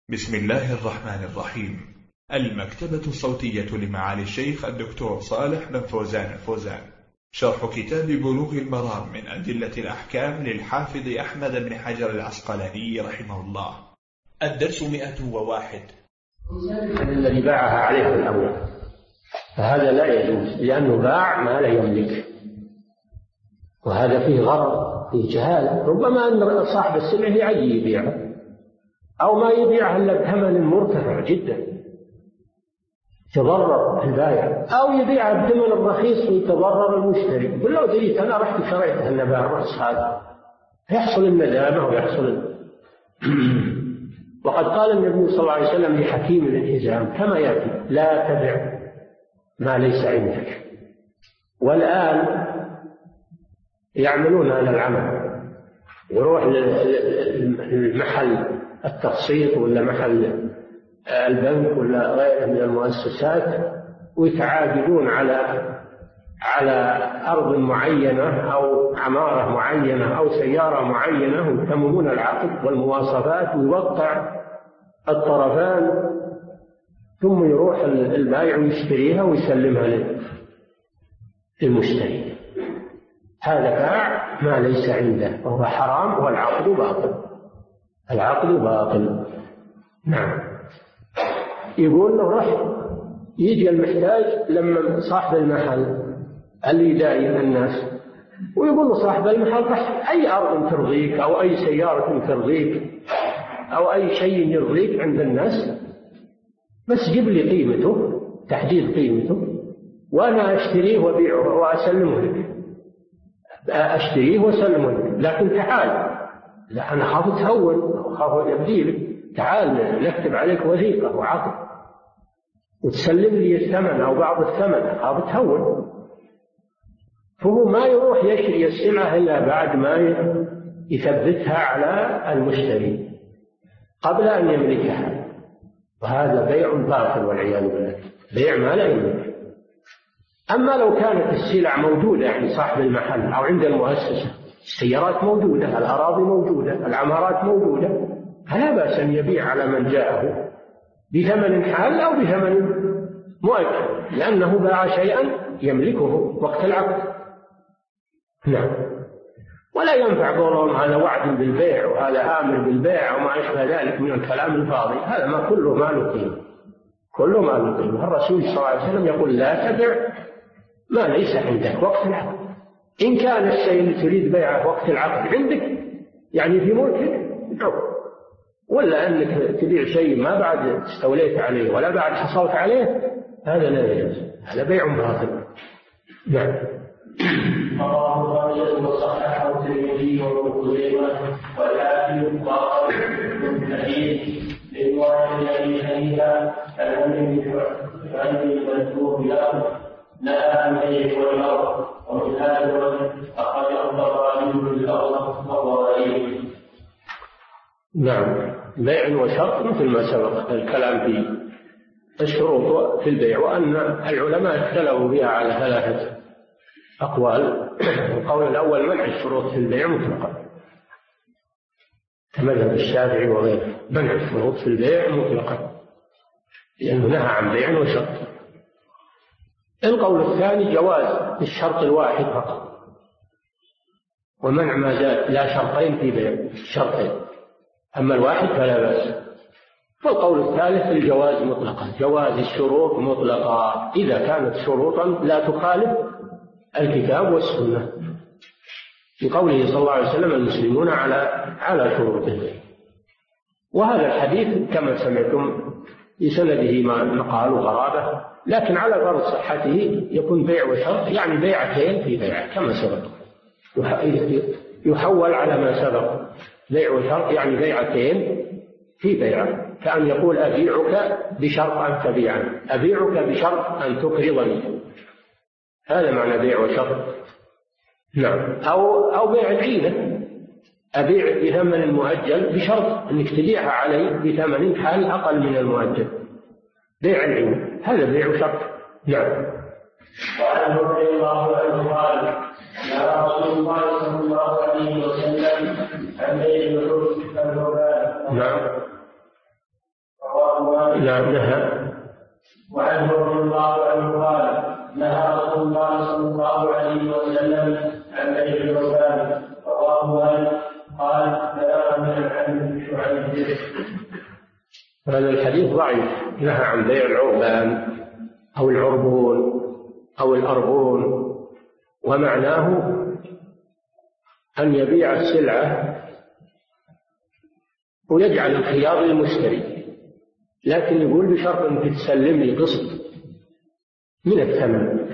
بسم الله الرحمن الرحيم. المكتبة الصوتية لمعالي الشيخ الدكتور صالح بن فوزان الفوزان، شرح كتاب بلوغ المرام من أدلة الأحكام للحافظ أحمد بن حجر العسقلاني رحمه الله. الدرس 101. الذي باعها عليه الأول، فهذا لا يجوز لأنه باع ما لا يملك، وهذا فيه غرض، فيه جهالة. ربما أن صاحب السلعة يعي يبيعها أو ما يبيعها إلا بثمن مرتفع جدا تضرر البائع، أو يبيعها بثمن الرخيص ويتضرر المشتري. يقول لو دريت أنا رحت شريتها النباع الرخص هذا، يحصل الندامة ويحصل وقد قال النبي صلى الله عليه وسلم لحكيم الانهزام كما يأتي: لا تبع ما ليس عندك. والآن يعملون هذا العمل، يروح المحل التقسيط ولا محل البنك ولا غيره من المؤسسات ويتعاقدون على أرض معينة أو عمارة معينة أو سيارة معينة، ويتممون العقد والمواصفات ويوقع الطرفان، ثم يروح البائع ويشتريها ويسلمها للمشتري. هذا باع ما ليس عنده وهو حرام، والعقد باطل، العقد باطل. نعم. يقول له رح يجي المحتاج لما صاحب المحل اللي يداين الناس، ويقول له صاحب المحل رح أي أرض ترضيك أو أي سيارة ترضيك أو أي شيء يرضيك عند الناس، بس جيب لي قيمته، تحديد قيمته، وأنا أشتريه وأبيعه وأسلمه لك، أشتريه وأسلمه لك. لكن تعال، لا أنا خاف تهون، خاف يبديلك، تعال نكتب عليك وثيقة وعقد وتسلم لي الثمن أو بعض الثمن، خاف تهون. فهو ما يروح يشتري السلعة إلا بعد ما يثبتها على المشتري قبل أن يملكها، وهذا بيع باطل والعياذ بالله، بيع ما لا يملك. أما لو كانت السلع موجودة عند صاحب المحل أو عند المؤسسة، السيارات موجودة، الأراضي موجودة، العمارات موجودة، فلا بأس أن يبيع على من جاءه بثمن حال أو بثمن مؤجل، لأنه باع شيئا يملكه وقت العقد. نعم. ولا ينفع قولهم هذا وعد بالبيع وهذا آمر بالبيع وما أشبه ذلك من الكلام الفاضي، هذا ما كله ما له قيمة، كله ما له قيمة. الرسول صلى الله عليه وسلم يقول: لا تبع ما ليس عندك وقت العقد. إن كان الشيء اللي تريد بيعه وقت العقد عندك، يعني في ملكك، ولا أنك تبيع شيء ما بعد استوليت عليه ولا بعد حصلت عليه، هذا لا يجوز، هذا بيع باطل. نعم. رواه مسلم وصححه الترمذي وابن خزيمة والحاكم وقال ابن حديث لرواية أبي حنيفة عن المذكور بالأرض نهى عن بيع والأرض، ومن هذا الوجه أخرجه الطبراني بالأرض وهو غريب. نعم. بيع وشرط مثل ما سبق الكلام في الشروط في البيع، وأن العلماء اختلفوا بها على ثلاثة أقوال. القول الأول منع الشروط في البيع مطلقا، كمذهب الشافعي وغيره، منع الشروط في البيع مطلقا لأنه نهى عن بيع وشرط. القول الثاني جواز الشرط الواحد فقط، ومنع ما زاد لا شرطين في بيع، شرطين، أما الواحد فلا بأس. والقول الثالث الجواز مطلقا، جواز الشروط مطلقا إذا كانت شروطا لا تخالف الكتاب والسنة، في قوله صلى الله عليه وسلم: المسلمون على شروطهم. وهذا الحديث كما سمعتم بسنده مقال وغرابة، لكن على غرض صحته يكون بيع وشرط، يعني بيعتين في بيع كما سبق، يحول على ما سبق. بيع وشرط يعني بيعتين في بيع، كأن يقول: أبيعك بشرط أن تبيعني، أبيعك بشرط أن تقرضني، هذا معنى بيع وشرط. نعم. أو بيع العينة، أبيع بثمن مؤجل بشرط أنك تبيعها علي بثمن حال أقل من المؤجل، بيع العينة، هذا بيع وشرط. نعم. وعنه رضي الله عنه قال: يا رسول الله صلى الله عليه وسلم عن بيع الوحوش. نعم. نهى. وعنه رضي الله عنه قال نهى رسول الله صلى الله عليه وسلم عن بيع العربان. رواه قال بلغ من عن شعيب. هذا الحديث ضعيف. نهى عن بيع العربان أو العربون أو الأربون، ومعناه أن يبيع السلعة ويجعل الخيار للمشتري، لكن يقول بشرط أنك تسلم لي قسط من الثمن،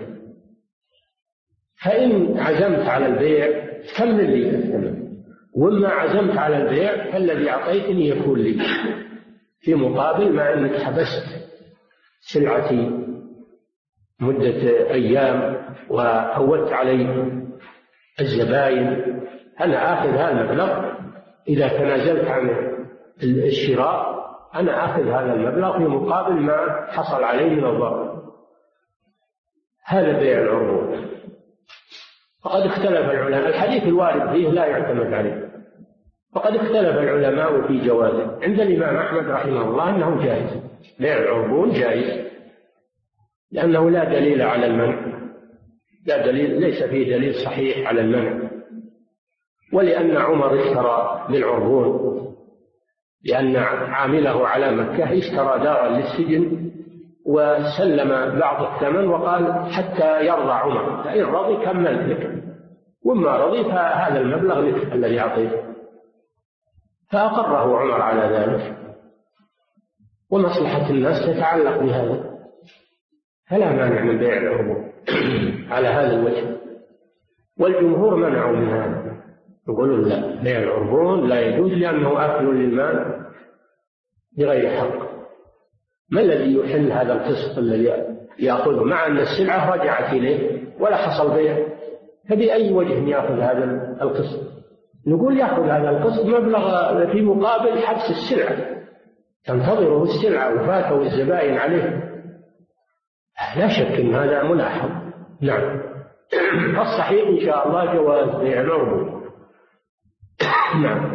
فإن عزمت على البيع كمل لي الثمن، وما عزمت على البيع فالذي أعطيتني يكون لي في مقابل ما أنك حبست سلعتي مدة أيام وفوت علي الزبائن، أنا آخذ هذا المبلغ. إذا تنازلت عن الشراء أنا آخذ هذا المبلغ في مقابل ما حصل عليه من الضرر. هذا بيع العروض. وقد اختلف العلماء، الحديث الوارد فيه لا يعتمد عليه، وقد اختلف العلماء في جوازه. عند الإمام أحمد رحمه الله أنه جائز، بيع العربون جائز، لأنه لا دليل على المنع، لا دليل، ليس فيه دليل صحيح على المنع. ولأن عمر اشترى بالعربون، لأن عامله على مكة اشترى دارا للسجن وسلم بعض الثمن وقال حتى يرضى عمر، فإن رضي كمل لك، وما رضي فهذا المبلغ لك الذي أعطيته، فأقره عمر على ذلك. ومصلحة الناس تتعلق بهذا، فلا مانع من بيع العربون على هذا الوجه. والجمهور منعوا من هذا، يقولون لا، بيع العربون لا يجوز لأنه أكل للمال بغير حق. ما الذي يحل هذا القسط الذي يأخذه مع أن السلعة رجعت إليه ولا حصل بيع؟ فبأي وجه يأخذ هذا القسط؟ نقول يأخذ هذا القسط مبلغ في مقابل حبس السلعة، تنتظره السلعة وفاته الزبائن عليه. لا شك أن هذا ملاحظ. نعم. الصحيح إن شاء الله جواز بيع العربون. نعم.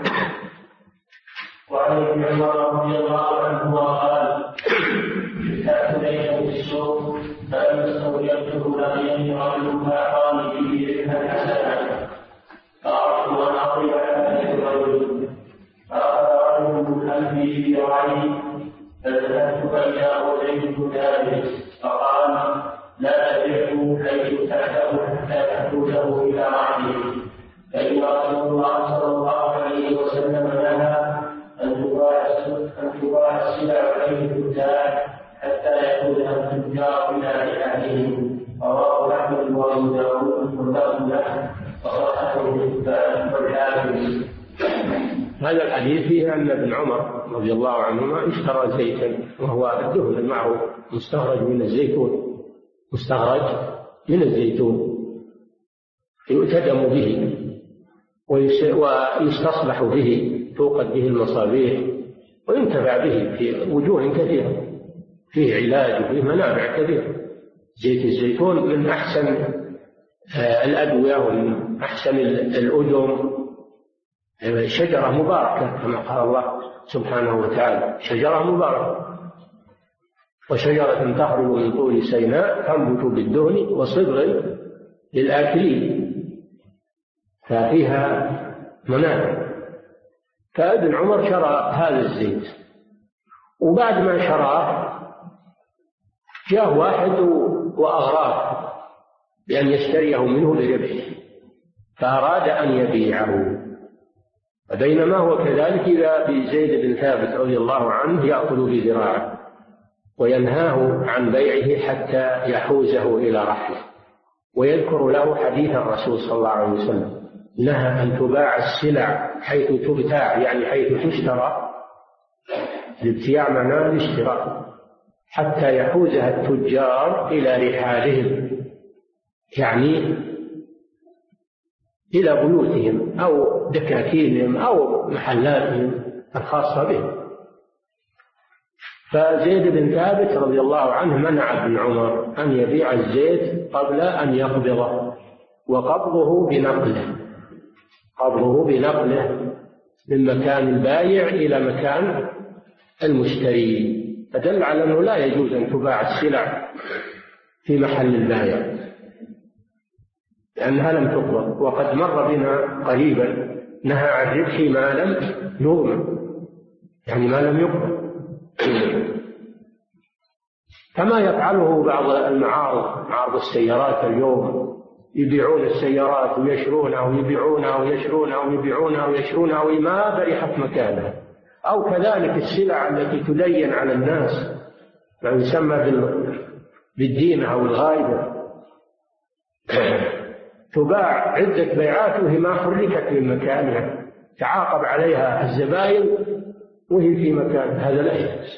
وعن ابن عمر رضي الله عنه قال كتبت ليله في السوق فلما استوجبته لقيني رجل فاعطاني به ربحا حسنا فاردت ان اضرب هذا الرجل فاخذ رجل من خلفي بذراعي فذهبت فاذا اوتيت ذلك فقال لا تبعه حيث تحته حتى تحوزه الى رحله. فإن رسول الله صلى الله عليه وسلم نهى أن تباع السلع حيث تبتاع حتى يأخذها التجار إلى رحالهم. رواه أحمد وأبو داود واللفظ له وصححه والحاكم. هذا الحديث فيه أن ابن عمر رضي الله عنهما اشترى زيتا، وهو الدهن المعروف مستخرج من الزيتون، مستخرج من الزيتون يؤتدم به ويستصلح به، توقد به المصابيح وينتفع به في وجوه كثيرة، فيه علاج وفيه منافع كثيرة. زيت الزيتون من أحسن الأدوية ومن أحسن الأدم، شجرة مباركة كما قال الله سبحانه وتعالى، شجرة مباركة. وشجرة تخرج من طور سيناء تنبت بالدهن وصبغ للآكلين، ففيها منافع. فابن عمر شرى هذا الزيت، وبعد ما شراه جاء واحد وأغراه بأن يشتريه منه بربح، فأراد أن يبيعه. فبينما هو كذلك إذا بزيد بن ثابت رضي الله عنه يأخذ بذراعه وينهاه عن بيعه حتى يحوزه إلى رحله، ويذكر له حديث الرسول صلى الله عليه وسلم: نهى أن تباع السلع حيث تبتاع، يعني حيث تشترى. الابتياع معناه الاشتراء، حتى يحوزها التجار إلى رحالهم، يعني إلى بيوتهم أو دكاكينهم أو محلاتهم الخاصة بهم. فزيد بن ثابت رضي الله عنه منع ابن عمر أن يبيع الزيت قبل أن يقبضه، وقبضه بنقله، قبضه بنقله من مكان البايع إلى مكان المشتري، فدل على أنه لا يجوز أن تباع السلع في محل البائع لأنها لم تقبض. وقد مر بنا قريبا نهى عن ربح ما لم يضمن، يعني ما لم يقبض، كما يفعله بعض المعارض، معارض السيارات اليوم، يبيعون السيارات ويشرونها ويبيعونها ويشرونها ويبيعونها ويشرونها وما برحت مكانها. أو كذلك السلع التي تلين على الناس ما يسمى بالدين أو الغايبة، تباع عدة بيعات وهي ما حركت من مكانها، تعاقب عليها الزبائن وهي في مكان، هذا لا يجوز.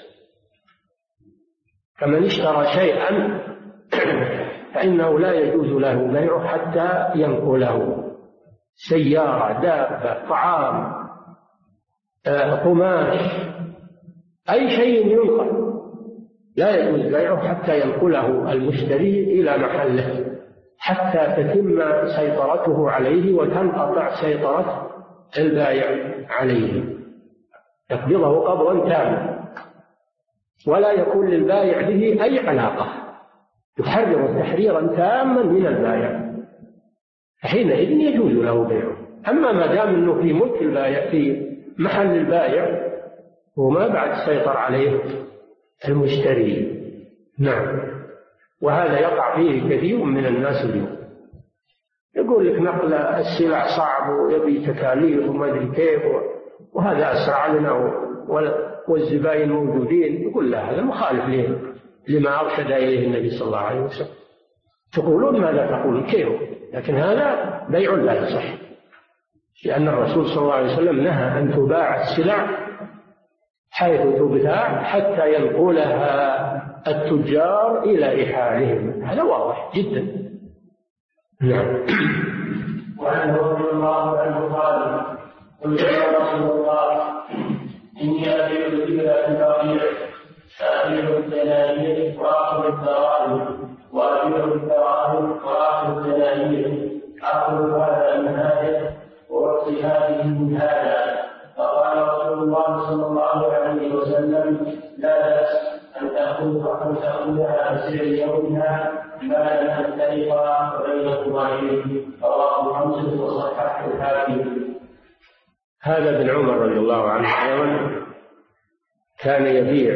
كمن اشترى شيئا فإنه لا يجوز له بيعه حتى ينقله، سيارة، دابة، طعام، قماش، أي شيء ينقل لا يجوز بيعه حتى ينقله المشتري إلى محله، حتى تتم سيطرته عليه وتنقطع سيطرة البائع عليه، يقبضه قبضا تاما ولا يكون للبائع به أي علاقة، يحرر تحريرا تاما من البائع، حينئذ يجوز له بيعه. أما ما دام أنه في ملك البائع في محل البائع وما بعد سيطر عليه المشتري. نعم. وهذا يقع فيه كثير من الناس اليوم، يقول لك نقل السلع صعب ويبي تكاليف وما أدري كيف، وهذا أسرع لنا والزبائن موجودين. يقول لا، هذا مخالف لما أرشد إليه النبي صلى الله عليه وسلم. تقولون ماذا تقولون كيف، لكن هذا بيع لا يصح، لأن الرسول صلى الله عليه وسلم نهى أن تباع السلع حيث تبتاع حتى ينقلها التجار إلى رحالهم، هذا واضح جدا. نعم. وعنه رضي الله عنه قال: قلت يا رسول الله إني أبيع الإبل في البقيع، فأبيع الدنانير وآخذ الدراهم، وأبيع الدراهم وآخذ الدنانير، آخذ هذا من هذا وأعطي هذه من هذا. فقال رسول الله صلى الله عليه وسلم: لا بأس أن تأخذها بسعر يومها ما لم تختلفا وبينكما عليه. رواه مسلم وصححه الحاكم. هذا ابن عمر رضي الله عنه أيضا كان يبيع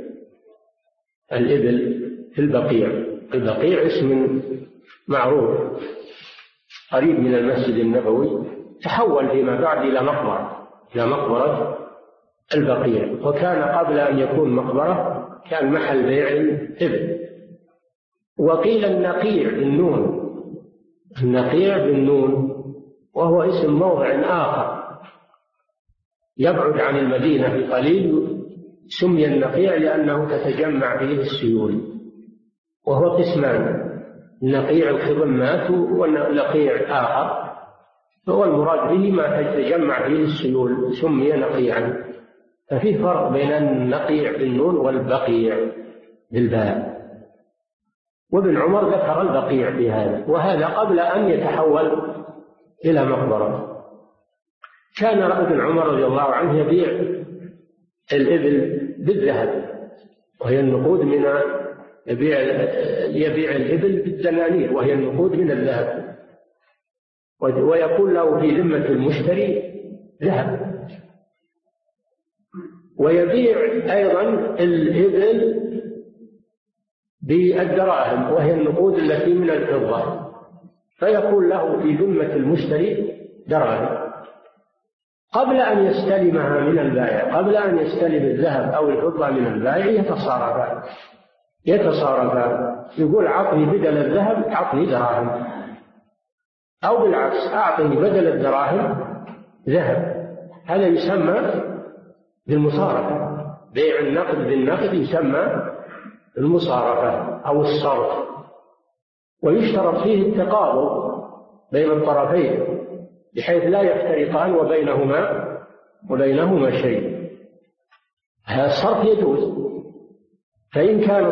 الإبل في البقيع. البقيع اسم معروف قريب من المسجد النبوي، تحول فيما بعد إلى مقبرة البقيع، وكان قبل أن يكون مقبرة كان محل بيع الإبل. وقيل النقيع بالنون، وهو اسم موضع آخر يبعد عن المدينة بقليل، سمي النقيع لأنه تتجمع فيه السيول، وهو قسمان: نقيع الخضمات ونقيع آخر، فهو المراد به ما تتجمع فيه السيول، سمي نقيعا. ففي فرق بين النقيع بالنون والبقيع بالباء. وابن عمر ذكر البقيع بهذا، وهذا قبل أن يتحول إلى مقبرة. كان ابن عمر رضي الله عنه يبيع الإبل بالذهب، وهي النقود من يبيع الإبل بالدنانير، وهي النقود من الذهب، ويكون له في ذمة المشتري ذهب. ويبيع أيضا الإبل بالدراهم، وهي النقود التي من الفضة، فيكون له في ذمة المشتري دراهم قبل أن يستلمها من البائع، قبل أن يستلم الذهب أو الفضة من البائع يتصارفان. يقول: أعطني بدل الذهب أعطني دراهم، أو بالعكس أعطني بدل الدراهم ذهب. هذا يسمى بالمصارفة. بيع النقد بالنقد يسمى المصارفة أو الصرف، ويشترط فيه التقابض بين الطرفين بحيث لا يفترقان وبينهما شيء. هذا الصرف يجوز. فإن كان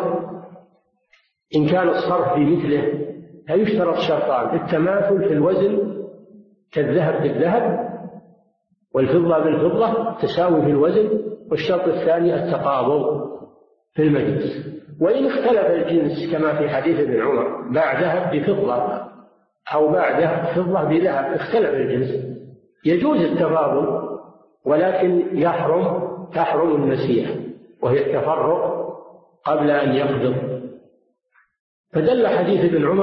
الصرف بمثله فيشترط شرطان: التماثل في الوزن كالذهب بالذهب، والفضة بالفضة تساوي في الوزن، والشرط الثاني التقابض في المجلس. وإن اختلف الجنس كما في حديث ابن عمر باع ذهب بفضة أو باع فضة بذهب، اختلف الجنس، يجوز التفاضل، ولكن تحرم النسيئة وهي التفرق قبل أن يقبض. فدل حديث ابن عمر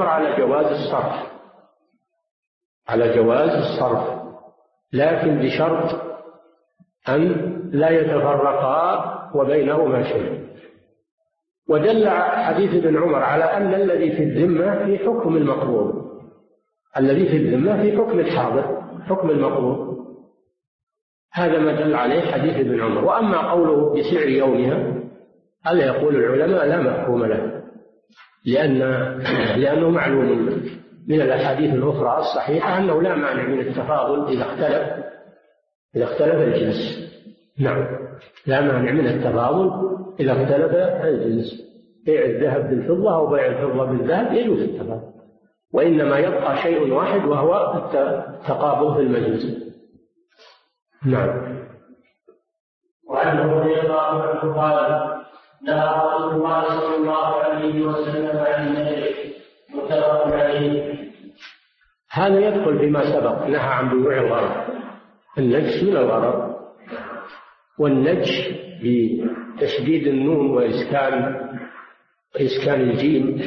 على جواز الصرف، لكن بشرط أن لا يتفرقا وبينهما شيء. ودل حديث ابن عمر على أن الذي في الذمة في حكم المقبوض، الذي في الذمة في حكم الحاضر، حكم المقبوض. هذا ما دل عليه حديث ابن عمر. وأما قوله بسعر يومها، هذا يقول العلماء لا مفهوم له، لأنه معلوم من الأحاديث الأخرى الصحيحة أنه لا مانع من التفاضل إذا اختلف الجنس. نعم، لا مانع من التفاضل إذا اختلف الجنس، بيع الذهب بالفضة أو بيع الفضة بالذهب يجوز التفاضل، وإنما يبقى شيء واحد وهو التقابض في المجلس. نعم. وعنه رضي الله عنه قال: نهى رسول الله صلى الله عليه وسلم عن النجش، متفق عليه. هذا يدخل فيما سبق، نهى عن بيوع الغرر. النجش من الغرر، والنجش بتشديد النون وإسكان الجيم.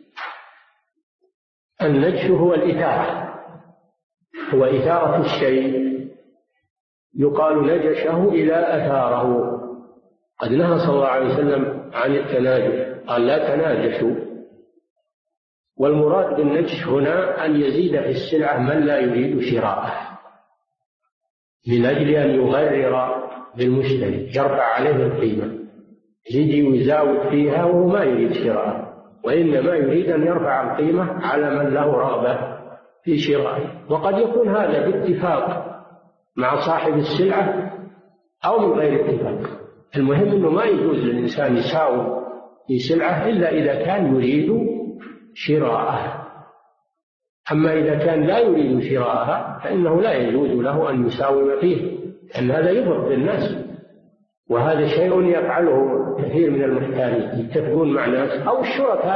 النجش هو الإثارة، هو إثارة الشيء، يقال نجشه إذا أثاره. قد نهى صلى الله عليه وسلم عن التناجش، قال لا تناجشوا. والمراد بالنجش هنا أن يزيد في السلعة من لا يريد شراءه من أجل أن يغرر بالمشتري، يرفع عليه القيمة، يجي ويزاود فيها وهو ما يريد شراءه، وإنما يريد أن يرفع القيمة على من له رغبة في شرائه. وقد يكون هذا باتفاق مع صاحب السلعة أو من غير اتفاق. المهم أنه ما يجوز للإنسان يساوم في سلعة إلا إذا كان يريد شراءها. أما إذا كان لا يريد شراءها فإنه لا يجوز له أن يساوم فيه، لأن هذا يضر بالناس، وهذا شيء يفعله كثير من المحتالين، يتفقون مع ناس أو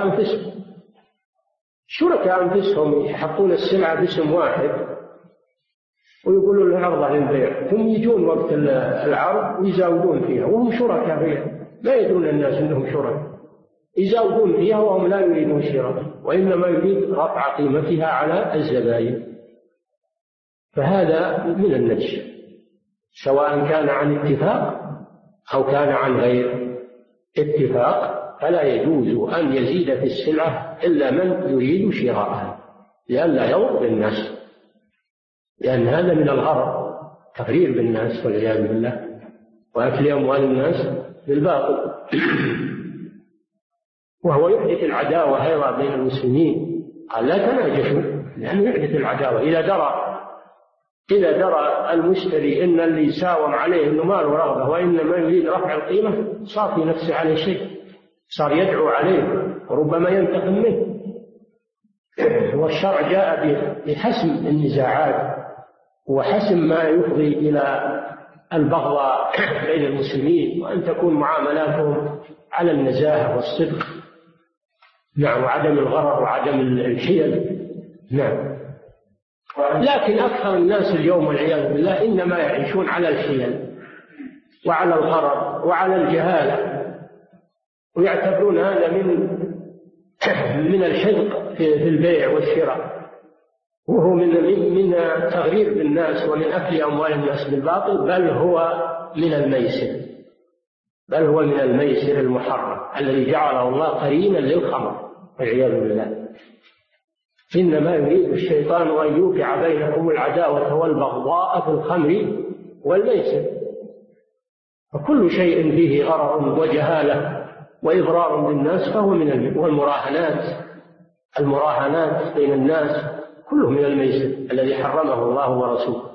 الشركاء أنفسهم يحطون السلعة باسم واحد ويقولوا له عرضة للبيع، ثم يجون وقت العرض ويزاودون فيها وهم شركاء فيها، لا يدرون الناس أنهم شركاء، يزاودون فيها وهم لا يريدون شراء، وإنما يريد رفع قيمتها على الزبائن. فهذا من النجش، سواء كان عن اتفاق أو كان عن غير اتفاق، فلا يجوز أن يزيد في السلعة إلا من يريد شراءها لئلا يضر بالناس، لأن هذا من الغرر، تغرير بالناس والعياذ بالله، وأكل أموال الناس بالباطل. وهو يحدث العداوة أيضا بين المسلمين، قال لا تناجشوا، لأنه يحدث العداوة. إذا درى المشتري إن اللي يساوم عليه إنه ما له رغبة وإنما يريد رفع القيمة، صار في نفسه عليه شيء، صار يدعو عليه وربما ينتقم منه. والشرع جاء بحسم النزاعات وحسم ما يفضي إلى البغضاء بين المسلمين، وأن تكون معاملاتهم على النزاهة والصدق. نعم، وعدم الغرر وعدم الحيل. نعم. لكن أكثر الناس اليوم والعياذ بالله إنما يعيشون على الحيل وعلى الغرر وعلى الجهالة، ويعتبرون هذا من الحذق في البيع والشراء، وهو من تغرير بالناس ومن أكل أموال الناس بالباطل، بل هو من الميسر المحرم الذي جعله الله قرينا للخمر والعياذ بالله. إنما يريد الشيطان أن يوقع بينكم العداوة والبغضاء في الخمر والميسر، وكل شيء فيه غرر وجهالة وإضرار بالناس فهو من المراهنات بين الناس كله من الميسر الذي حرمه الله ورسوله.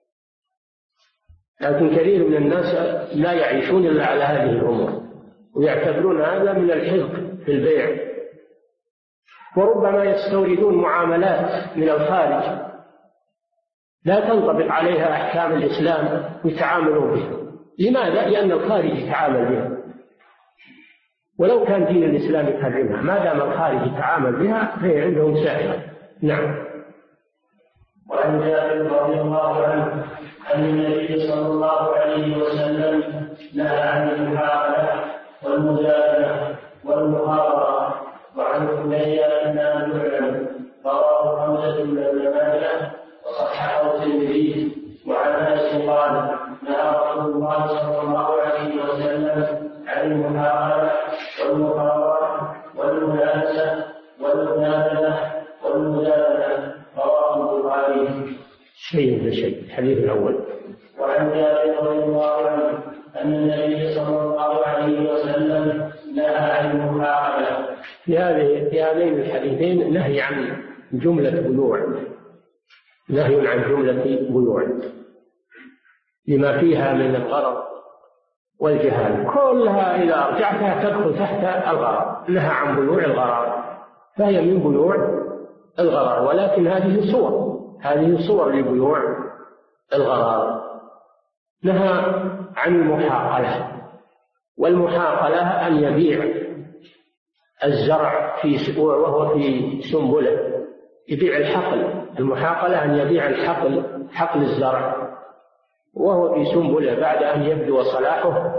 لكن كثير من الناس لا يعيشون إلا على هذه الأمور، ويعتبرون هذا من الحذق في البيع، وربما يستوردون معاملات من الخارج لا تنطبق عليها أحكام الإسلام ويتعاملون بها. لماذا؟ لأن الخارج يتعامل بها، ولو كان دين الإسلام يحرمها، ما دام الخارج يتعامل بها فهي عندهم سائغة. نعم. وعن جابر رضي الله عنه أن النبي صلى الله عليه وسلم نهى عن المحاولة والمجادلة والمخابرة. وعن حمية أنها تعلم، رواه حمزة بن ماجه وصححه الترمذي. وعن أنس قال نهى رسول الله صلى الله عليه وسلم عن المحاولة والمخابرة والمنافسة والمجادلة والمجادلة، رواه البخاري. شيء بشيء. الحديث الأول. وعن جابر رضي الله عنه أن النبي صلى الله عليه وسلم نهى عن المحاولة. في هذين الحديثين نهي عن جملة بيوع، نهي عن جملة بيوع لما فيها من الغرض والجهال، كلها إذا أرجعتها تدخل تحت الغرض. نهى عن بيوع الغرض، فهي من بيوع الغرض، ولكن هذه صور لبيوع الغرض. نهى عن المحاقلة، والمحاقلة أن يبيع الزرع وهو في سنبله، يبيع الحقل. المحاقلة أن يبيع حقل الزرع وهو في سنبله بعد أن يبدو صلاحه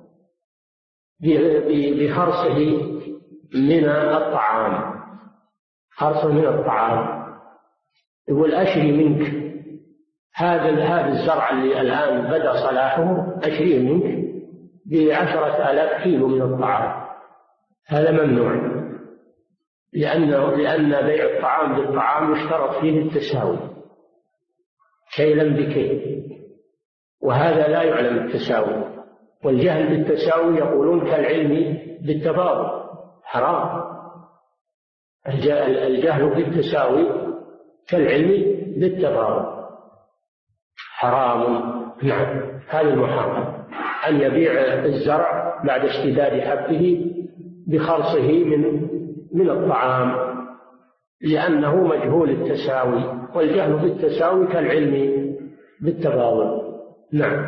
بخرصه من الطعام. خرصه من الطعام، يقول أشري منك هذا الزرع اللي الآن بدأ صلاحه، أشريه منك ب10,000 كيلو من الطعام. هذا ممنوع، لأن بيع الطعام بالطعام يشترط فيه التساوي، كيلا بكيل، وهذا لا يعلم التساوي. والجهل بالتساوي يقولون كالعلم بالتفاضل، حرام. الجهل بالتساوي كالعلم بالتفاضل، حرام. نعم. هذا المحرم أن يبيع الزرع بعد اشتداد حبه بخرصه من الطعام، لأنه مجهول التساوي، والجهل بالتساوي كالعلم بالتفاضل. نعم.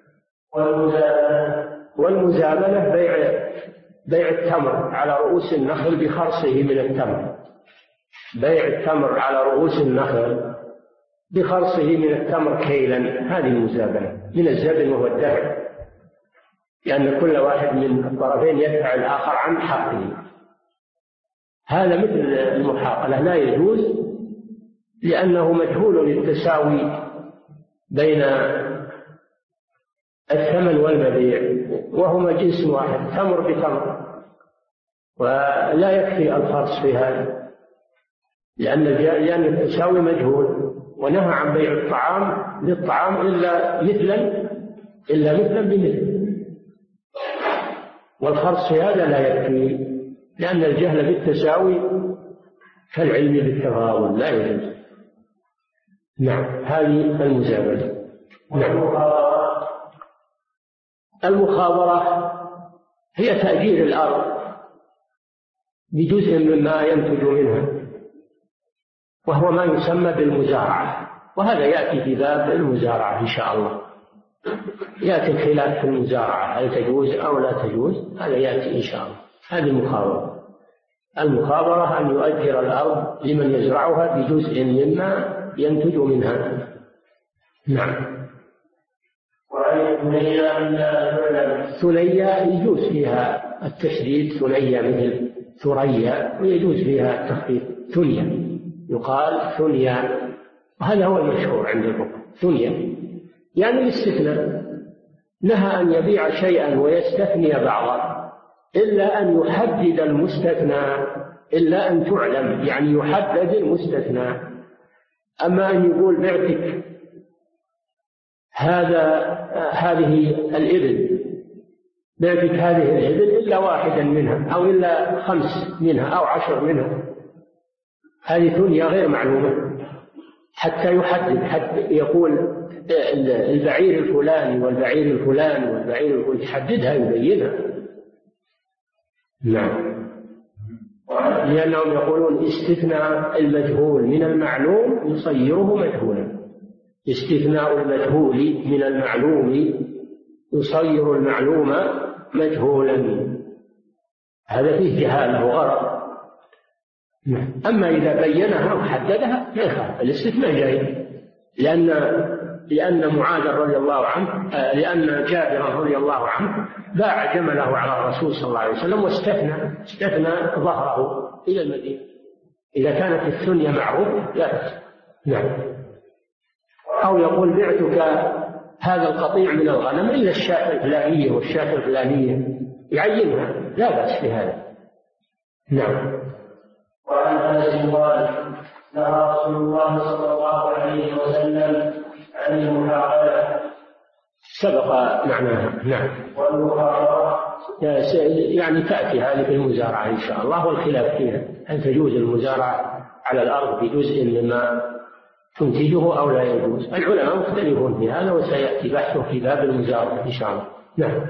والمزابنة بيع التمر على رؤوس النخل بخرصه من التمر، بيع التمر على رؤوس النخل بخرصه من التمر كيلا، هذه المزابنة من الزبن وهو الدفع، لأن كل واحد من الطرفين يدفع الآخر عن حقه. هذا مثل المحاقلة، لا يجوز، لأنه مجهول التساوي بين الثمن والمبيع، وهما جنس واحد، تمر بتمر، ولا يكفي الخرص في هذا، لأن التساوي مجهول. ونهى عن بيع الطعام بالطعام إلا مثلا بمثل، والخرص في هذا لا يكفي، لأن الجهل بالتساوي كالعلم بالتفاضل، لا يجوز. نعم. هذه المزابنة. نعم. المخابرة هي تأجير الأرض بجزء مما ينتج منها، وهو ما يسمى بالمزارعة، وهذا يأتي في باب المزارعة إن شاء الله. يأتي الخلاف في المزارعة، هل تجوز أو لا تجوز، هذا يأتي إن شاء الله. هذه المخابرة أن يؤجر الأرض لمن يزرعها بجزء مما ينتج منها. نعم. ثنيا يجوز فيها التشديد، ثنيا مثل ثريا، ويجوز فيها التخفيف، ثنيا، يقال ثنيا، وهذا هو المشهور عند الفقهاء، ثنيا يعني الاستثناء. نهى أن يبيع شيئا ويستثني بعضا، إلا أن يحدد المستثنى، إلا أن تعلم، يعني يحدد المستثنى. أما أن يقول بعتك هذه الإبل، بعتك هذه الإبل إلا واحدا منها، أو إلا 5 منها، أو 10 منها، هذه ثنيا غير معلومة، حتى يحدد، حتى يقول البعير الفلاني والبعير الفلاني والبعير الفلاني، يحددها يبينها. نعم. لأنهم يقولون استثناء المجهول من المعلوم يصيره مجهولا، استثناء المجهول من المعلوم يصير المعلوم مجهولا. هذا فيه جهالة وغرض. أما إذا بينها وحددها ما يخالف، الاستثناء جائز، لأن معاذ رضي الله عنه لأن جابر رضي الله عنه باع جمله على الرسول صلى الله عليه وسلم واستثنى ظهره إلى المدينة. إذا كانت الثنية معروفة لا بأس. نعم. أو يقول بعتك هذا القطيع من الغنم إلا الشاة الفلانية والشاة الفلانية، يعينها، لا بأس بهذا. نعم. وعن أنس قال نهى رسول الله صلى الله عليه وسلم عن المحاقلة، سبق معناها. نعم. والمحاقلة يعني تأتي هذه في المزارعة إن شاء الله، والخلاف فيها هل تجوز المزارعة على الأرض بجزء مما تنتجه أو لا يجوز. العلماء مختلفون في هذا وسيأتي بحثه في باب المزارعة إن شاء الله. نعم.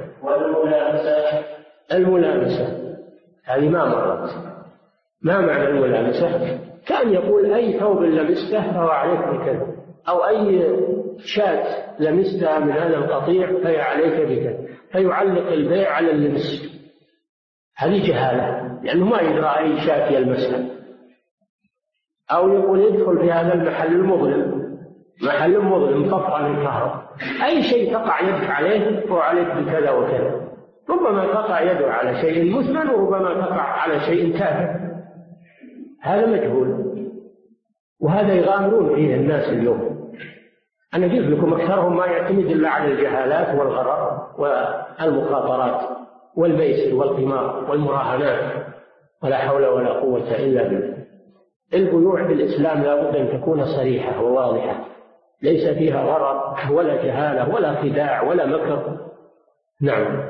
الملامسة هذه ما مرت. ما معنى الملامسة؟ كان يقول أي ثوب لمسته فهو عليك بكذا، أو أي شاة لمستها من هذا القطيع فهي عليك بكذا، فيعلق البيع على اللمس. هذه جهالة، لأنه ما يدرى أي شاة يلمسها. أو يقول يدخل في هذا المحل المظلم، محل مظلم تطفى الكهرباء، أي شيء تقع يدك عليه فهو عليك بكذا وكذا. ربما تقع يده على شيء مثمن وربما تقع على شيء تافه، هذا مجهول، وهذا يغامرون فيه الناس اليوم. أنا قلت لكم أكثرهم ما يعتمد إلا على الجهالات والغرر والمخاطرات والميسر والقمار والمراهنات، ولا حول ولا قوة إلا بالله. البيوع في الإسلام لا بد أن تكون صريحة وواضحة، ليس فيها غرر ولا جهالة ولا خداع ولا مكر. نعم.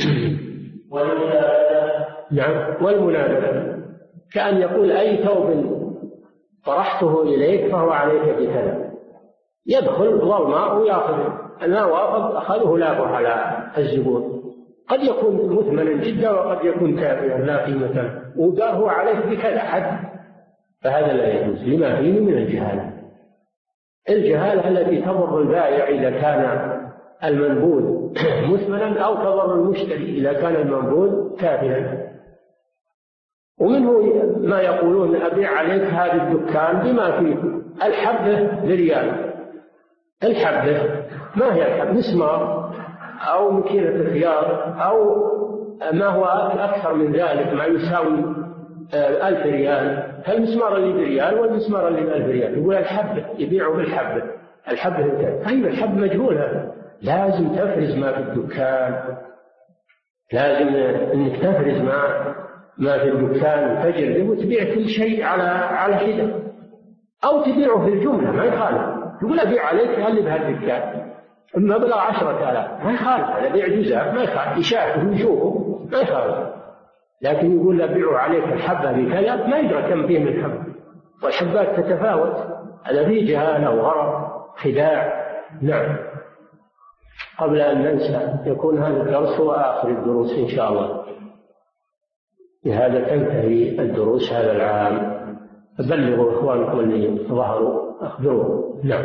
نعم. والمنادى كأن يقول أي ثوب طرحته إليك فهو عليك بكذا، يدخل ظلماء ويأخذ، أنا وافق أخذه لا على الزبون، قد يكون مثمنا جدا وقد يكون تافها لا قيمة له، وقال هو عليك بكذا حد، فهذا لا يجوز لما فيه من الجهالة. الجهالة التي تضر البائع إذا كان المنبوذ مثمنا، أو تضر المشتري إذا كان المنبوذ تافها. ومنه ما يقولون أبيع عليك هذا الدكان بما فيه الحبة بريال. الحبة ما هي الحبة؟ مسمار أو مكينة خيار أو ما هو أكثر من ذلك، ما يساوي 1000 ريال. فالمسمار اللي بريال والمسمار اللي ب1000 ريال، يقول الحبة، يبيعوا بالحبة. الحبة هي الحبة مجهولة. لازم تفرز ما في الدكان، لازم انك تفرز ما في الدكان تجرب وتبيع كل شيء على حدة، او تبيعه في الجملة ما يخالف. يقول ابيع عليك اللي بهالدكان المبلغ 10,000 ما يخالف، هذا بيع جزاء ما يخالف، يشاهده ويشوفه ما يخالف. لكن يقول ابيع عليك الحبة بكذا، ما يدرى كم فيه من حبة، والحبات تتفاوت. هذا فيه جهالة وغرر خداع. نعم. قبل أن ننسى، يكون هذا الدرس هو آخر الدروس إن شاء الله، بهذا تنتهي الدروس هذا العام. بلغوا إخوانكم اللي ظهروا أخبروهم. نعم.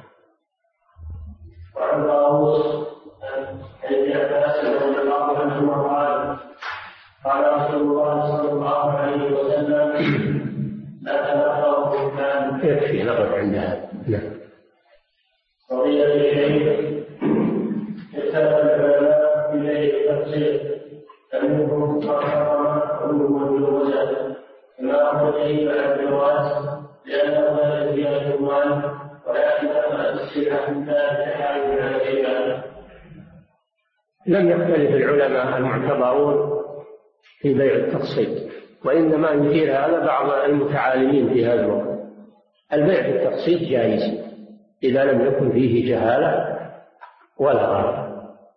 وعن طاووس عن ابن عباس رضي الله عنهما قال رسول الله صلى الله عليه وسلم لا تنافروا الدكان. يكفي نقف عند هذا. نعم. قضية الشيء اختلف العلماء في ليلة التفسير، فمنهم من حرم ومنهم من وجد، كما هو دليل على الجواز لأنه لا زيادة المال، ولكن أما السلعة لا تحاول على العبادة. لم يختلف العلماء المعتبرون في بيع التقسيط، وإنما يثير هذا بعض المتعالمين في هذا الوقت. البيع بالتقسيط جائز إذا لم يكن فيه جهالة ولا غرر.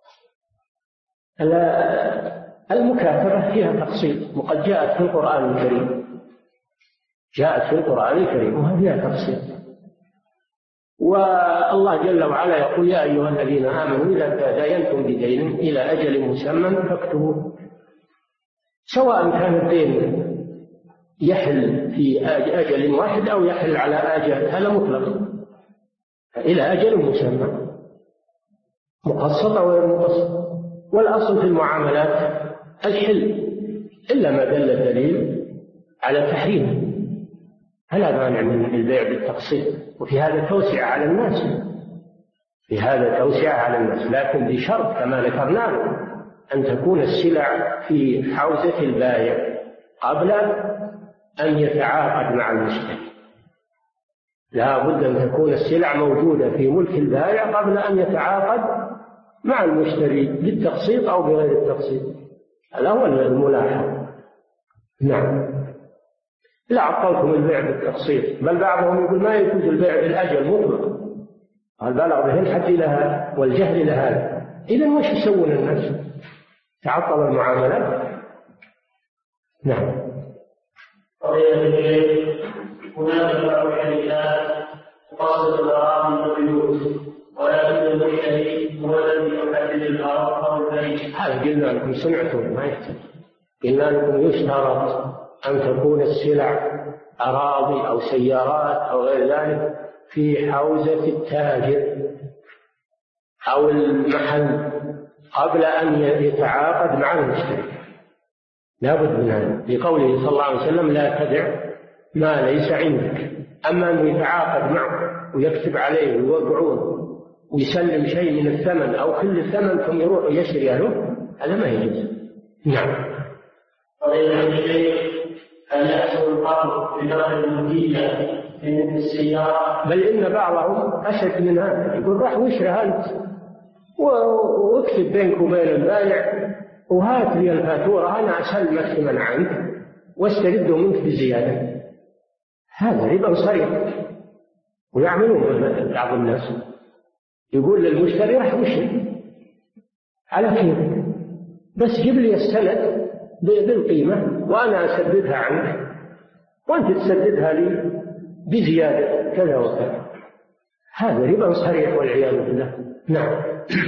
المكاتبة فيها تقسيط، وقد جاءت في القرآن الكريم، جاءت في القرآن الكريم وهي فيها تقسيط. والله جل وعلا يقول يا أيها الذين آمنوا إذا تداينتم بدين إلى أجل مسمى فاكتبوه، سواء كان الدين يحل في أجل واحد أو يحل على آجال، هذا مطلق، إلى أجل مسمى مقسط أو غير مقسط. والأصل في المعاملات الحل، إلا ما دل الدليل على تحريمه، فلا مانع من البيع بالتقسيط. وفي هذا توسعة على الناس، في هذا توسعة على الناس، لكن بشرط كما ذكرنا أن تكون السلع في حوزة البائع قبل أن يتعاقد مع المشتري. لا بد أن تكون السلع موجودة في ملك البائع قبل أن يتعاقد مع المشتري بالتقسيط أو بغير التقسيط. هذا هو الملاحظ. نعم. لا عطلتم البيع بالتقسيط، بل بعضهم يقول ما يجوز البيع بالأجل مطلق، البلغ به الحد لها والجهل لها. إذن وش يسوون الناس؟ تعطل المعاملات. نعم. هناك بعض الشركات تقصد الأراضي والبيوت، ولكن المشتري هو الذي يحدد الأرض أو البيت. هذا قلنا لكم، سمعتم ما يحتاج. قلنا لكم يشترط أن تكون السلع أراضي أو سيارات أو غير ذلك في حوزة التاجر أو المحل قبل أن يتعاقد مع المشتري. لا بد من هذا، لقوله صلى الله عليه وسلم: لا تدع ما ليس عندك. أما أنه يتعاقد معه ويكتب عليه ويوقعون ويسلم شيء من الثمن أو كل الثمن ثم يروح يشتري له، هذا ما يجوز. نعم. هل يحصل القبض بداخل الملكية من السيارة؟ بل إن بعضهم أشد من هذا، يقول: راح واشرى أنت واكتب بينك وبين البائع وهات لي الفاتورة، أنا أسلمك ثمن عنك واسترده منك بزيادة. هذا ربا صريح. ويعملون بعض الناس، يقول للمشتري: راح واشري على كيفك، بس جيب لي السند بالقيمة وأنا أسددها عنك وأنت تسددها لي بزيادة كذا وكذا. هذا ربا صريح والعياذ بالله. نعم.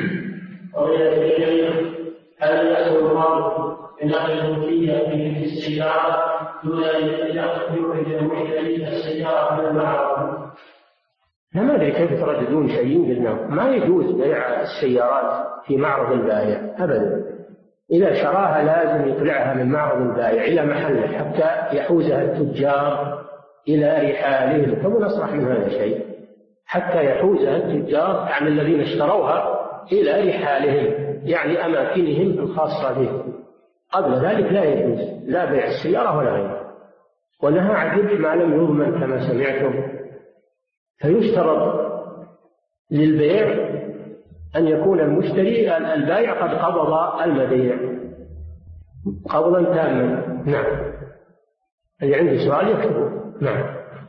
هل يحصل القبض بنقل الملكية في السيارة دون أن يخرج المشتري السيارة من المعرض؟ لا، ما أدري كيف ترددون شيء. قلنا ما يجوز بيع السيارات في معرض البائع أبدا. إذا شراها لازم يطلعها من معرض البائع إلى محله حتى يحوزها التجار إلى رحالهم. فمن أصرح من هذا شيء، حتى يحوزها التجار يعني الذين اشتروها إلى رحالهم، يعني أماكنهم الخاصة بهم. قبل ذلك لا يجوز لا بيع السيارة ولا غيرها. ونهى عن ما لم يضمن كما سمعتم. فيشترط للبيع أن يكون المشتري البائع قد قبض المبيع قبضا تاما. نعم. اللي عنده سؤال يكتبه. نعم.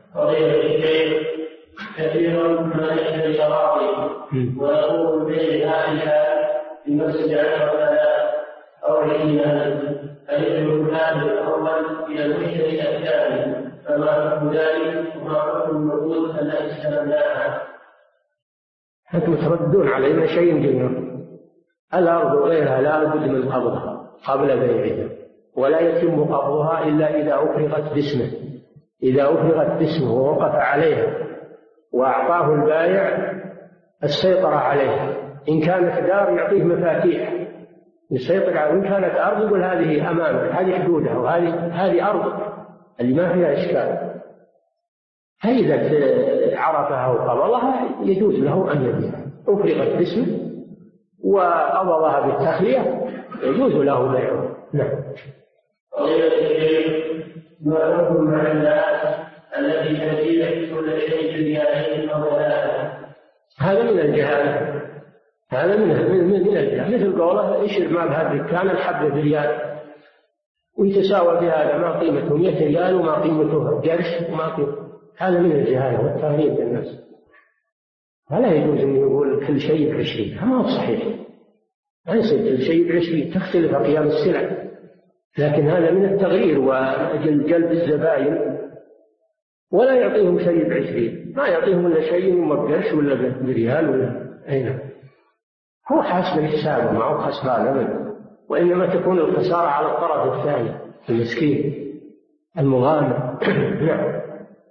كثيرا ما يشتري أراضي ويقوم ببيعها في مسجد 10,000 أو 20,000 فيجب الآن الأول إلى المشتري الثاني، فما حكم ذلك وما حكم النقود التي استلمناها؟ أنتم تردون علينا شيء قلنا: الأرض وغيرها لا بد من قبضها قبل بيعها، ولا يتم قبضها إلا إذا أفرغت باسمه. إذا أفرغت باسمه ووقف عليها وأعطاه البائع السيطرة عليها. إن كانت دار يعطيه مفاتيح يسيطر عليها، وإن كانت أرض يقول: هذه أمامك، هذه حدودها، وهذه أرضك اللي ما فيها إشكال. فإذا عرفها وقبضها يجوز له أن يبيعها. أفرغت باسمه وقبضها بالتخلية يجوز له بيعها. نعم. ما حكم مع الناس الذي تبيع كل شيء بريالين أو ثلاثة؟ هذا من الجهالة. هذا من الجهالة. مثل قوله: اشر ما بهذا الدكان الحبة بريال، ويتساوى بهذا ما قيمته 100 ريال وما قيمته قرش وما قيمته. هذا من الجهالة والتغريب بالناس. ولا يجوز أن يقول كل شيء ب20. هذا ما هو صحيح. لا يصير كل شيء ب20، تختلف قيام السلع. لكن هذا من التغرير وجلب الزبائن. ولا يعطيهم شيء ب20، ما يعطيهم إلا شيء إما بقرش ولا بريال ولا أين. هو حاسب الحساب، ما هو خسران أبدا، وإنما تكون الخسارة على الطرف الثاني المسكين المغامر. نعم.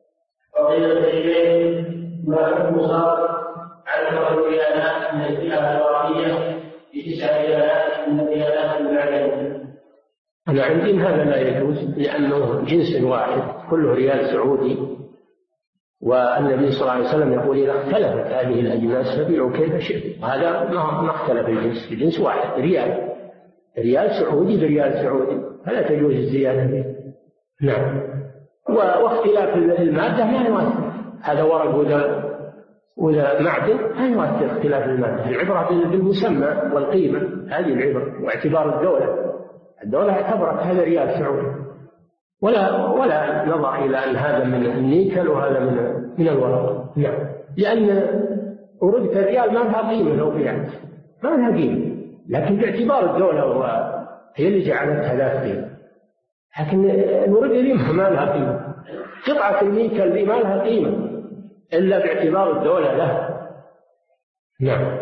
ما حكم صار عن الريالات من الفئة الوراثية ب9 ريالات من الريالات المعدنية؟ أنا عندي هذا لا يجوز، لأنه جنس واحد كله ريال سعودي، والنبي صلى الله عليه وسلم يقول إذا اختلفت هذه الأجناس فبيعوا كيف شئتم. هذا ما اختلف الجنس واحد، ريال سعودي بريال سعودي، فلا تجوز الزيادة فيه. نعم. واختلاف المادة لا يؤثر، هذا ورق وإذا معدن لا يؤثر اختلاف المادة، العبرة بالمسمى والقيمة، هذه العبرة، واعتبار الدولة اعتبرت هذا ريال سعودي، ولا نظر إلى أن هذا من النيكل وهذا من الورق. نعم. لأن ورقة الريال ما لها قيمة لو بيعت، ما لها قيمة، لكن باعتبار الدولة هي اللي جعلتها ذات قيمة. لكن الورقة دي ما لها قيمة، قطعة النيكل دي ما لها قيمة إلا باعتبار الدولة لها. نعم.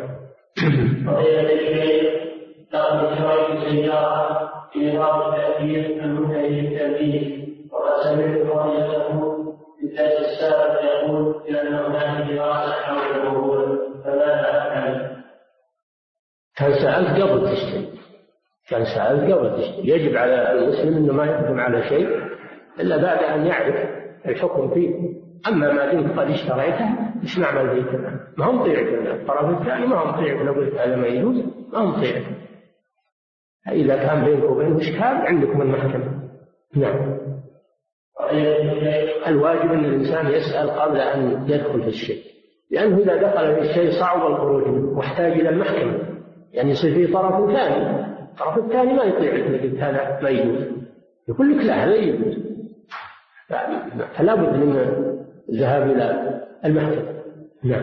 في بعض التأثير المنتهي بالتأثير، وقد سمعت رؤيته بكاس السابق يقول إن هناك دراسة حول الموضوع، فماذا أفعل؟ كان سألت قبل تشتري، يجب على المسلم أنه ما يقدم على شيء إلا بعد أن يعرف الحكم فيه. أما ما دمت قد اشتريته إيش نعمل به كمان؟ ما هم طيعة الطرف الثاني، ما هم طيعة لو قلت هذا ما يجوز، ما هم طيعة. إذا كان بينك وبينه إشكال عندكم المحكمة. نعم. الواجب أن الإنسان يسأل قبل أن يدخل في الشيء، لأنه إذا دخل في الشيء صعب الخروج منه واحتاج إلى المحكمة، يعني يصير فيه طرف ثاني، الطرف الثاني ما يطيعك لك هذا ما يجوز، يقول لك لا هذا يجوز، فلا بد من الذهاب إلى المحكمة. نعم.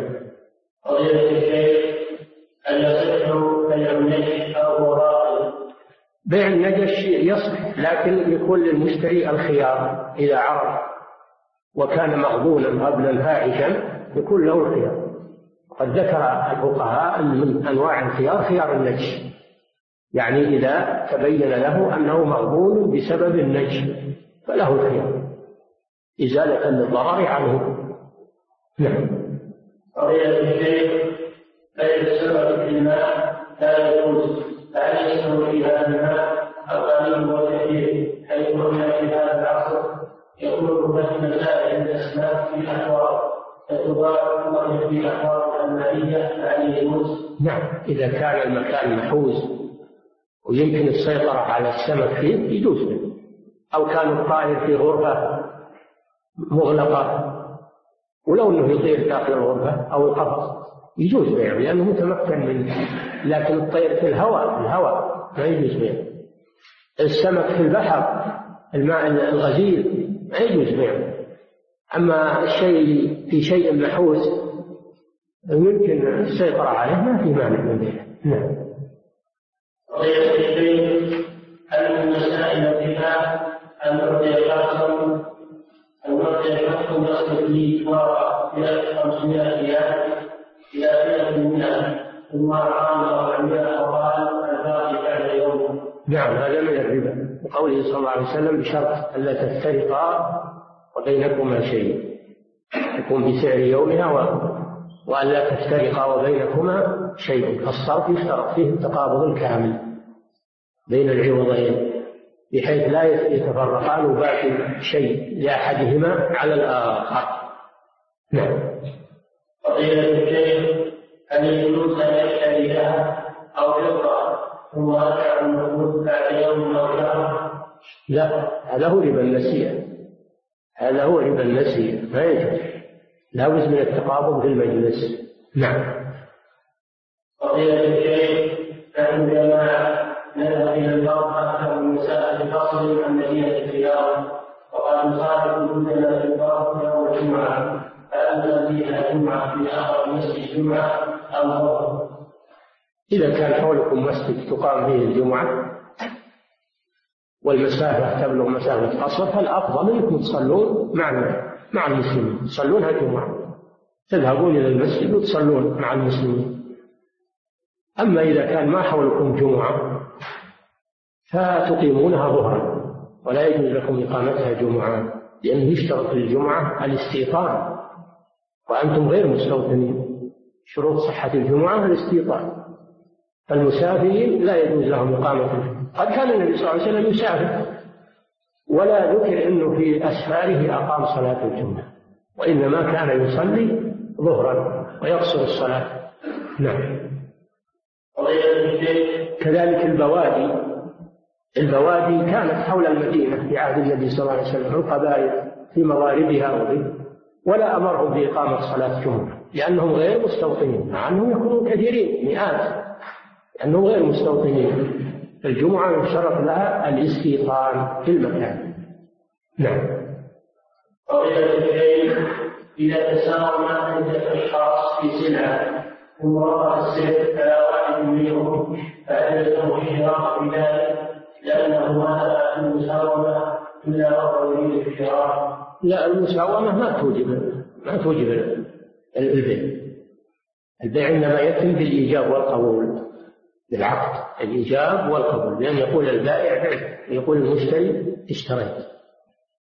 بيع النجش يصح، لكن يكون للمشتري الخيار إذا عرف وكان مغبونا قبلا فاحشا يكون له الخيار. قد ذكر الفقهاء أن من أنواع الخيار خيار النجش، يعني إذا تبين له أنه مغبون بسبب النجش فله الخيار إزالة للضرر عنه. نعم. قضية الشيء بيع السبب في الماء لا يجوز، فهل يسمى في هذا الماء القليل والكثير حيث قلنا في هذا العصر يقول بين مسائل الأسماك في أحوال فتضاعف وهي في أحوال المائية فهل يجوز؟ نعم. إذا كان المكان محوز ويمكن السيطرة على السمك فيه يجوز به، أو كان الطائر في غرفة مغلقة ولو أنه يطير داخل الغرفة أو القفص يجوز بيعه لأنه متمكن منه، لكن الطير في الهواء ما يجوز بيعه. السمك في البحر الماء الغزير ما يجوز بيعه. أما الشيء في شيء محوز يمكن السيطرة عليه ما في مانع من بيعه. نعم. هل من مسائل الربا أن نعطي شخص يصرف لي ورقة إلى 500 ريال إلى 100 ثم عام 400 وقال الباقي بعد يوم؟ نعم، هذا من الربا، وقوله صلى الله عليه وسلم بشرط ألا تفترقا وبينكما شيء، يكون بسعر يومها وألا تفترقا وبينكما شيء. فالصرف يشترط فيه التقابض الكامل بين العوضين بحيث لا يتفرقان وباقي شيء لأحدهما على الآخر. نعم. فضيلة الشيخ هل يجوز أن يشتري لها أو فضة ثم يرجع النقود بعد يوم أو شهر؟ لا، هذا هو ربا النسيئة، ما يجوز، لا بد من التقابض في المجلس. نعم. فضيلة الشيخ عندما نذهب إلى البر أكثر من مساء فصل عن مدينة الرياض وقد نصادف كلنا في البر يوم الجمعة، فأنت فيها جمعة في آخر مسجد جمعة أو ظهر؟ إذا كان حولكم مسجد تقام فيه الجمعة والمسافة تبلغ مسافة قصر فالأفضل أنكم تصلون مع المسلمين، تصلونها جمعة، تذهبون إلى المسجد وتصلون مع المسلمين. أما إذا كان ما حولكم جمعة فتقيمونها ظهرا، ولا يجوز لكم إقامتها جمعة، لأنه يشترط للجمعة الاستيطان وأنتم غير مستوطنين. شروط صحة الجمعة الاستيطان، فالمسافرين لا يجوز لهم إقامة قد كان النبي صلى الله عليه وسلم يسافر ولا ذكر أنه في أسفاره أقام صلاة الجمعة، وإنما كان يصلي ظهرا ويقصر الصلاة. نعم. كذلك البوادي كانت حول المدينة في عهد النبي صلى الله عليه وسلم، القبائل في مغاربها ولا أمرهم بإقامة صلاة الجمعة لأنهم غير مستوطنين، مع أنهم يكونون كثيرين مئات، لأنهم غير مستوطنين. الجمعة يشترط لها الاستيطان في المكان. نعم. إذا تساوم عند الأشخاص في سلعة ثم وقع السيف على واحد منهم فهل له الشراء بذلك لأنه ما المساومة إلا وهو يريد الشراء؟ لا، المساومة ما توجب البيع. البيع إنما يتم بالإيجاب والقبول، بالعقد الإيجاب والقبول، لأن يقول البائع بعت، يقول المشتري اشتريت.